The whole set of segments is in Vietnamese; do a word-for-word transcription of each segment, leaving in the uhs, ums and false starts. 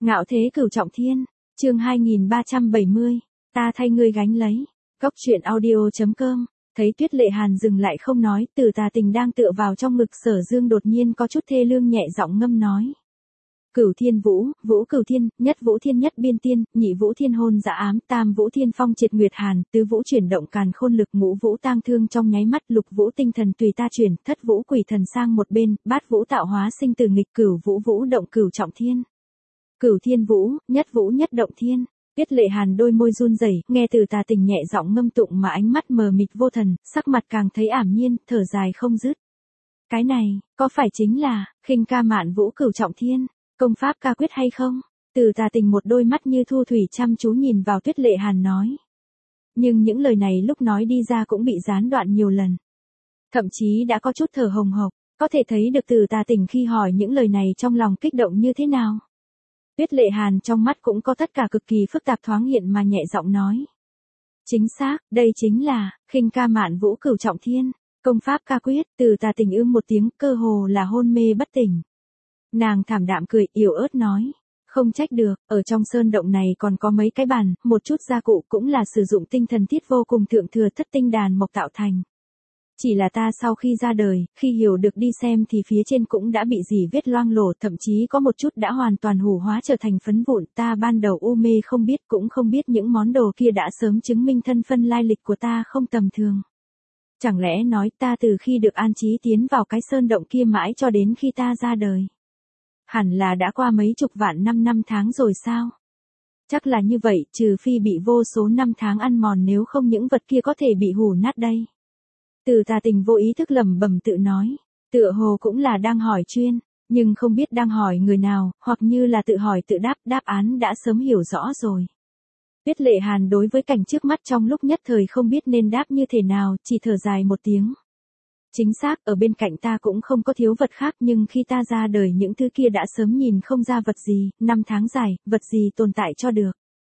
Ngạo thế cửu trọng thiên, chương hai nghìn ba trăm bảy mươi, ta thay ngươi gánh lấy. Cốc truyện audio.com, thấy Tuyết Lệ Hàn dừng lại không nói, Từ Tà Tình đang tựa vào trong ngực Sở Dương đột nhiên có chút thê lương nhẹ giọng ngâm nói. Cửu thiên vũ, vũ cửu thiên, nhất vũ thiên nhất biên tiên, nhị vũ thiên hôn dạ ám, tam vũ thiên phong triệt nguyệt hàn, tứ vũ chuyển động càn khôn lực, ngũ vũ tang thương trong nháy mắt, lục vũ tinh thần tùy ta chuyển, thất vũ quỷ thần sang một bên, bát vũ tạo hóa sinh từ nghịch, cửu vũ vũ động cửu trọng thiên. Cửu thiên vũ, nhất vũ nhất động thiên. Tuyết Lệ Hàn đôi môi run rẩy, nghe Từ Tà Tình nhẹ giọng ngâm tụng mà ánh mắt mờ mịt vô thần, sắc mặt càng thấy ảm nhiên, thở dài không dứt. Cái này, có phải chính là khinh ca mạn vũ cửu trọng thiên, công pháp ca quyết hay không? Từ Tà Tình một đôi mắt như thu thủy chăm chú nhìn vào Tuyết Lệ Hàn nói. Nhưng những lời này lúc nói đi ra cũng bị gián đoạn nhiều lần. Thậm chí đã có chút thở hồng hộc, có thể thấy được Từ Tà Tình khi hỏi những lời này trong lòng kích động như thế nào. Tuyết Lệ Hàn trong mắt cũng có tất cả cực kỳ phức tạp thoáng hiện mà nhẹ giọng nói. Chính xác, đây chính là khinh ca mạn vũ cửu trọng thiên, công pháp ca quyết. Từ Tà Tình ưm một tiếng, cơ hồ là hôn mê bất tỉnh. Nàng thảm đạm cười, yếu ớt nói. Không trách được, ở trong sơn động này còn có mấy cái bàn, một chút gia cụ cũng là sử dụng tinh thần thiết vô cùng thượng thừa thất tinh đàn mộc tạo thành. Chỉ là ta sau khi ra đời, khi hiểu được đi xem thì phía trên cũng đã bị rỉ vết loang lổ, thậm chí có một chút đã hoàn toàn hủ hóa trở thành phấn vụn. Ta ban đầu u mê không biết, cũng không biết những món đồ kia đã sớm chứng minh thân phân lai lịch của ta không tầm thường. Chẳng lẽ nói ta từ khi được an trí tiến vào cái sơn động kia mãi cho đến khi ta ra đời? Hẳn là đã qua mấy chục vạn năm năm tháng rồi sao? Chắc là như vậy, trừ phi bị vô số năm tháng ăn mòn, nếu không những vật kia có thể bị hủ nát đây. Từ Tà Tình vô ý thức lẩm bẩm tự nói, tựa hồ cũng là đang hỏi chuyên, nhưng không biết đang hỏi người nào, hoặc như là tự hỏi tự đáp, đáp án đã sớm hiểu rõ rồi. Tuyết Lệ Hàn đối với cảnh trước mắt trong lúc nhất thời không biết nên đáp như thế nào, chỉ thở dài một tiếng. Chính xác, ở bên cạnh ta cũng không có thiếu vật khác, nhưng khi ta ra đời những thứ kia đã sớm nhìn không ra vật gì, năm tháng dài, vật gì tồn tại cho được.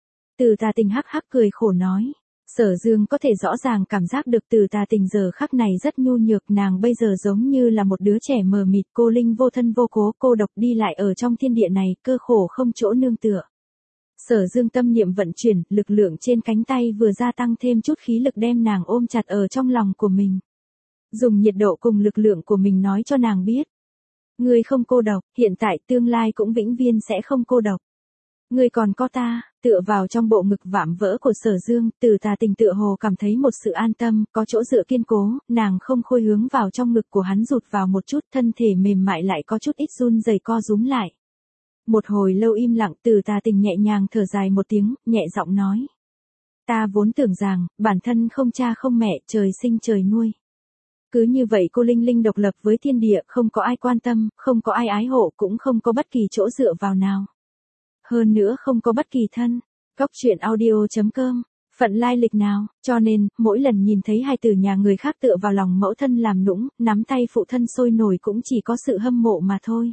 Từ Tà Tình hắc hắc cười khổ nói. Sở Dương có thể rõ ràng cảm giác được Từ Tà Tình giờ khắc này rất nhu nhược, nàng bây giờ giống như là một đứa trẻ mờ mịt, cô linh vô thân vô cố, cô độc đi lại ở trong thiên địa này, cơ khổ không chỗ nương tựa. Sở Dương tâm niệm vận chuyển, lực lượng trên cánh tay vừa gia tăng thêm chút khí lực đem nàng ôm chặt ở trong lòng của mình. Dùng nhiệt độ cùng lực lượng của mình nói cho nàng biết. Ngươi không cô độc, hiện tại tương lai cũng vĩnh viễn sẽ không cô độc. Ngươi còn có ta. Tựa vào trong bộ ngực vạm vỡ của Sở Dương, Từ Tà Tình tựa hồ cảm thấy một sự an tâm, có chỗ dựa kiên cố, nàng không khôi hướng vào trong ngực của hắn rụt vào một chút, thân thể mềm mại lại có chút ít run rẩy co rúm lại. Một hồi lâu im lặng, Từ Tà Tình nhẹ nhàng thở dài một tiếng, nhẹ giọng nói. Ta vốn tưởng rằng, bản thân không cha không mẹ, trời sinh trời nuôi. Cứ như vậy cô linh linh độc lập với thiên địa, không có ai quan tâm, không có ai ái hộ, cũng không có bất kỳ chỗ dựa vào nào. Hơn nữa không có bất kỳ thân, cốc truyện audio.com, phận lai lịch nào, cho nên, mỗi lần nhìn thấy hài tử nhà người khác tựa vào lòng mẫu thân làm nũng, nắm tay phụ thân sôi nổi cũng chỉ có sự hâm mộ mà thôi.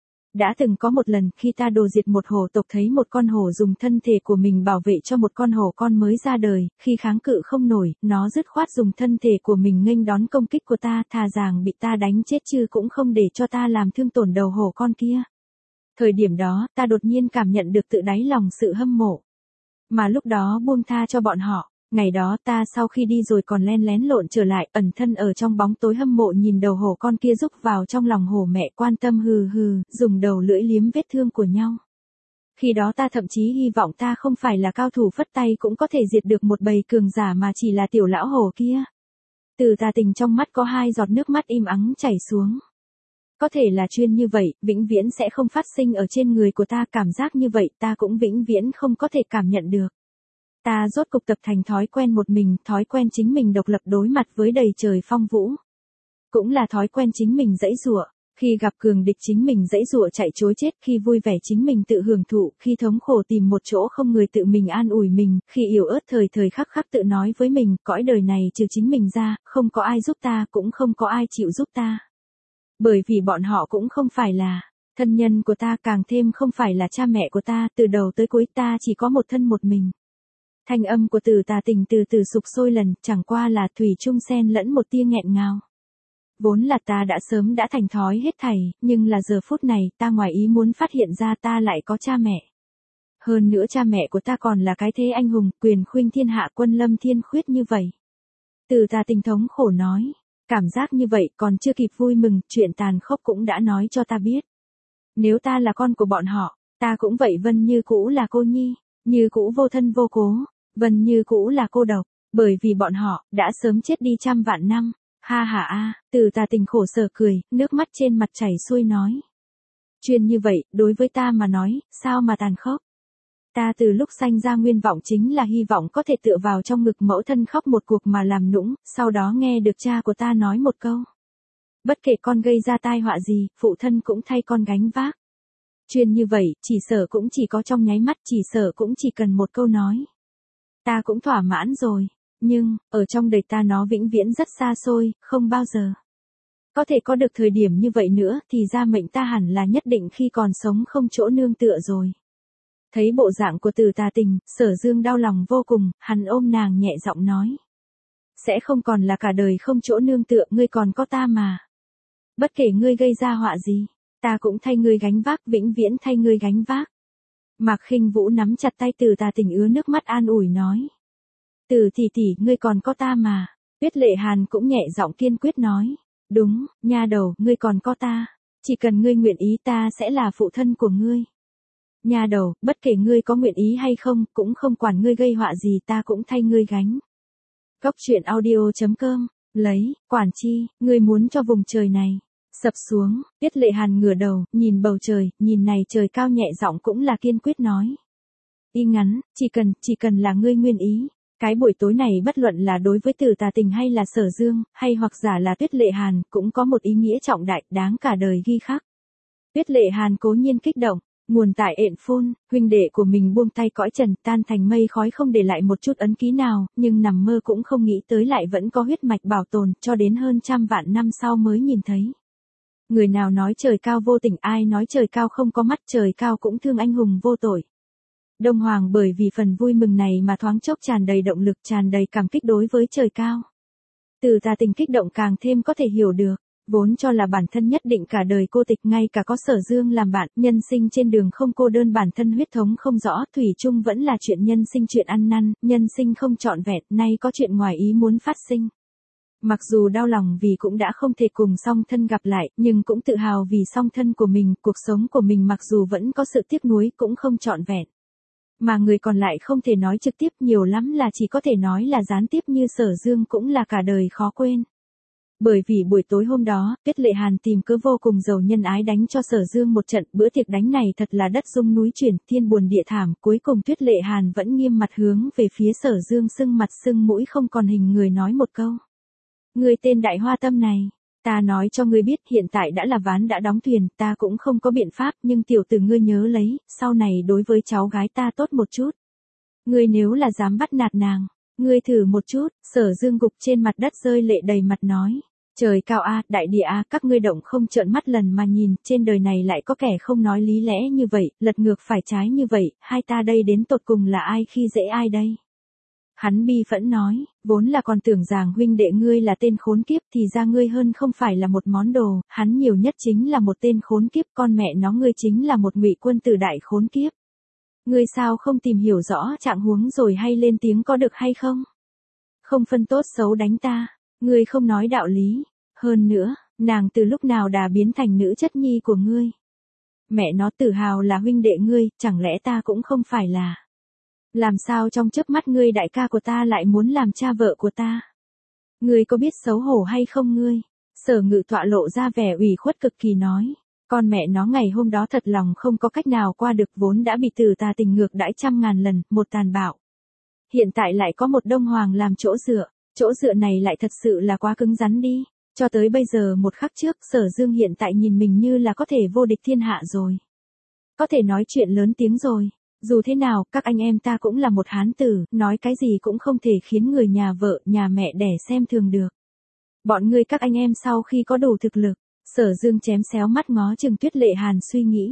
Đã từng có một lần, khi ta đồ diệt một hổ tộc thấy một con hổ dùng thân thể của mình bảo vệ cho một con hổ con mới ra đời, khi kháng cự không nổi, nó dứt khoát dùng thân thể của mình nghênh đón công kích của ta, thà rằng bị ta đánh chết chứ cũng không để cho ta làm thương tổn đầu hổ con kia. Thời điểm đó, ta đột nhiên cảm nhận được tự đáy lòng sự hâm mộ. Mà lúc đó buông tha cho bọn họ, ngày đó ta sau khi đi rồi còn len lén lộn trở lại, ẩn thân ở trong bóng tối hâm mộ nhìn đầu hổ con kia rúc vào trong lòng hổ mẹ, quan tâm hừ hừ, dùng đầu lưỡi liếm vết thương của nhau. Khi đó ta thậm chí hy vọng ta không phải là cao thủ phất tay cũng có thể diệt được một bầy cường giả mà chỉ là tiểu lão hổ kia. Từ Tà Tình trong mắt có hai giọt nước mắt im ắng chảy xuống. Có thể là chuyên như vậy, vĩnh viễn sẽ không phát sinh ở trên người của ta, cảm giác như vậy ta cũng vĩnh viễn không có thể cảm nhận được. Ta rốt cục tập thành thói quen một mình, thói quen chính mình độc lập đối mặt với đầy trời phong vũ. Cũng là thói quen chính mình giãy giụa, khi gặp cường địch chính mình giãy giụa chạy trối chết, khi vui vẻ chính mình tự hưởng thụ, khi thống khổ tìm một chỗ không người tự mình an ủi mình, khi yếu ớt thời thời khắc khắc tự nói với mình, cõi đời này trừ chính mình ra, không có ai giúp ta, cũng không có ai chịu giúp ta. Bởi vì bọn họ cũng không phải là thân nhân của ta, càng thêm không phải là cha mẹ của ta, từ đầu tới cuối ta chỉ có một thân một mình. Thanh âm của Từ Tà Tình từ từ sục sôi lần, chẳng qua là thủy chung xen lẫn một tia nghẹn ngào. Vốn là ta đã sớm đã thành thói hết thảy, nhưng là giờ phút này ta ngoài ý muốn phát hiện ra ta lại có cha mẹ. Hơn nữa cha mẹ của ta còn là cái thế anh hùng, quyền khuynh thiên hạ quân lâm thiên khuyết như vậy. Từ ta tình thống khổ nói. Cảm giác như vậy còn chưa kịp vui mừng, chuyện tàn khốc cũng đã nói cho ta biết. Nếu ta là con của bọn họ, ta cũng vậy. Vân như cũ là cô nhi, như cũ vô thân vô cố, Vân như cũ là cô độc, bởi vì bọn họ đã sớm chết đi trăm vạn năm. Ha ha a, Từ ta tình khổ sở cười, nước mắt trên mặt chảy xuôi nói. Chuyện như vậy, đối với ta mà nói, sao mà tàn khốc. Ta từ lúc sanh ra nguyên vọng chính là hy vọng có thể tựa vào trong ngực mẫu thân khóc một cuộc mà làm nũng, sau đó nghe được cha của ta nói một câu. Bất kể con gây ra tai họa gì, phụ thân cũng thay con gánh vác. Chuyện như vậy, chỉ sợ cũng chỉ có trong nháy mắt, chỉ sợ cũng chỉ cần một câu nói. Ta cũng thỏa mãn rồi, nhưng, ở trong đời ta nó vĩnh viễn rất xa xôi, không bao giờ. Có thể có được thời điểm như vậy nữa thì ra mệnh ta hẳn là nhất định khi còn sống không chỗ nương tựa rồi. Thấy bộ dạng của Từ Tà Tình, Sở Dương đau lòng vô cùng, hắn ôm nàng nhẹ giọng nói. Sẽ không còn là cả đời không chỗ nương tựa, ngươi còn có ta mà. Bất kể ngươi gây ra họa gì, ta cũng thay ngươi gánh vác, vĩnh viễn thay ngươi gánh vác. Mạc Khinh Vũ nắm chặt tay Từ Tà Tình ứa nước mắt an ủi nói. Từ tỷ tỷ, ngươi còn có ta mà. Tuyết Lệ Hàn cũng nhẹ giọng kiên quyết nói. Đúng, nha đầu, ngươi còn có ta. Chỉ cần ngươi nguyện ý ta sẽ là phụ thân của ngươi. Nha đầu, bất kể ngươi có nguyện ý hay không, cũng không quản ngươi gây họa gì ta cũng thay ngươi gánh. Góc truyện audio chấm com, lấy, quản chi, ngươi muốn cho vùng trời này sập xuống. Tuyết Lệ Hàn ngửa đầu, nhìn bầu trời, nhìn này trời cao nhẹ giọng cũng là kiên quyết nói. Y ngắn, chỉ cần, chỉ cần là ngươi nguyên ý. Cái buổi tối này bất luận là đối với Từ Tà Tình hay là Sở Dương, hay hoặc giả là Tuyết Lệ Hàn, cũng có một ý nghĩa trọng đại, đáng cả đời ghi khắc. Tuyết Lệ Hàn cố nhiên kích động, nguồn tại ện phun, huynh đệ của mình buông tay cõi trần, tan thành mây khói không để lại một chút ấn ký nào, nhưng nằm mơ cũng không nghĩ tới lại vẫn có huyết mạch bảo tồn, cho đến hơn trăm vạn năm sau mới nhìn thấy. Người nào nói trời cao vô tình, ai nói trời cao không có mắt, trời cao cũng thương anh hùng vô tội. Đông Hoàng bởi vì phần vui mừng này mà thoáng chốc tràn đầy động lực, tràn đầy cảm kích đối với trời cao. Từ Tà Tình kích động càng thêm có thể hiểu được, vốn cho là bản thân nhất định cả đời cô tịch, ngay cả có Sở Dương làm bạn, nhân sinh trên đường không cô đơn, bản thân huyết thống không rõ, thủy chung vẫn là chuyện nhân sinh, chuyện ăn năn, nhân sinh không trọn vẹn, nay có chuyện ngoài ý muốn phát sinh. Mặc dù đau lòng vì cũng đã không thể cùng song thân gặp lại, nhưng cũng tự hào vì song thân của mình, cuộc sống của mình mặc dù vẫn có sự tiếc nuối cũng không trọn vẹn. Mà người còn lại không thể nói trực tiếp, nhiều lắm là chỉ có thể nói là gián tiếp, như Sở Dương cũng là cả đời khó quên. Bởi vì buổi tối hôm đó, Tuyết Lệ Hàn tìm cớ vô cùng giàu nhân ái đánh cho Sở Dương một trận, bữa tiệc đánh này thật là đất rung núi chuyển, thiên buồn địa thảm, cuối cùng Tuyết Lệ Hàn vẫn nghiêm mặt hướng về phía Sở Dương sưng mặt sưng mũi không còn hình người nói một câu. Người tên đại hoa tâm này, ta nói cho ngươi biết hiện tại đã là ván đã đóng thuyền, ta cũng không có biện pháp, nhưng tiểu tử ngươi nhớ lấy, sau này đối với cháu gái ta tốt một chút. Ngươi nếu là dám bắt nạt nàng, ngươi thử một chút. Sở Dương gục trên mặt đất rơi lệ đầy mặt nói. Trời cao a, đại địa a, các ngươi động không trợn mắt lần mà nhìn, trên đời này lại có kẻ không nói lý lẽ như vậy, lật ngược phải trái như vậy, hai ta đây đến tột cùng là ai khi dễ ai đây? Hắn bi phẫn nói, vốn là còn tưởng rằng huynh đệ ngươi là tên khốn kiếp, thì ra ngươi hơn không phải là một món đồ, hắn nhiều nhất chính là một tên khốn kiếp, con mẹ nó ngươi chính là một ngụy quân tử đại khốn kiếp. Ngươi sao không tìm hiểu rõ trạng huống rồi hay lên tiếng có được hay không? Không phân tốt xấu đánh ta, ngươi không nói đạo lý, hơn nữa, nàng từ lúc nào đã biến thành nữ chất nhi của ngươi? Mẹ nó tự hào là huynh đệ ngươi, chẳng lẽ ta cũng không phải là? Làm sao trong chớp mắt ngươi đại ca của ta lại muốn làm cha vợ của ta? Ngươi có biết xấu hổ hay không ngươi? Sở Ngự Tọa lộ ra vẻ ủy khuất cực kỳ nói. Con mẹ nó ngày hôm đó thật lòng không có cách nào qua được, vốn đã bị Từ Tà Tình ngược đãi trăm ngàn lần, một tàn bạo. Hiện tại lại có một Đông Hoàng làm chỗ dựa, chỗ dựa này lại thật sự là quá cứng rắn đi. Cho tới bây giờ một khắc trước, Sở Dương hiện tại nhìn mình như là có thể vô địch thiên hạ rồi. Có thể nói chuyện lớn tiếng rồi. Dù thế nào, các anh em ta cũng là một hán tử, nói cái gì cũng không thể khiến người nhà vợ, nhà mẹ đẻ xem thường được. Bọn ngươi các anh em sau khi có đủ thực lực, Sở Dương chém xéo mắt ngó chừng Tuyết Lệ Hàn suy nghĩ.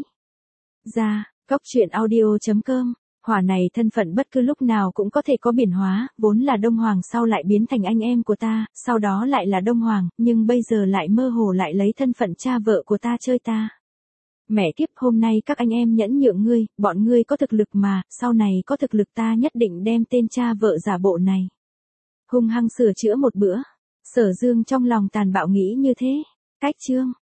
Ra, góc truyện audio chấm com, hỏa này thân phận bất cứ lúc nào cũng có thể có biến hóa, vốn là Đông Hoàng sau lại biến thành anh em của ta, sau đó lại là Đông Hoàng, nhưng bây giờ lại mơ hồ lại lấy thân phận cha vợ của ta chơi ta. Mẹ kiếp, hôm nay các anh em nhẫn nhượng ngươi, bọn ngươi có thực lực mà, sau này có thực lực ta nhất định đem tên cha vợ giả bộ này hung hăng sửa chữa một bữa. Sở Dương trong lòng tàn bạo nghĩ như thế. Cách chương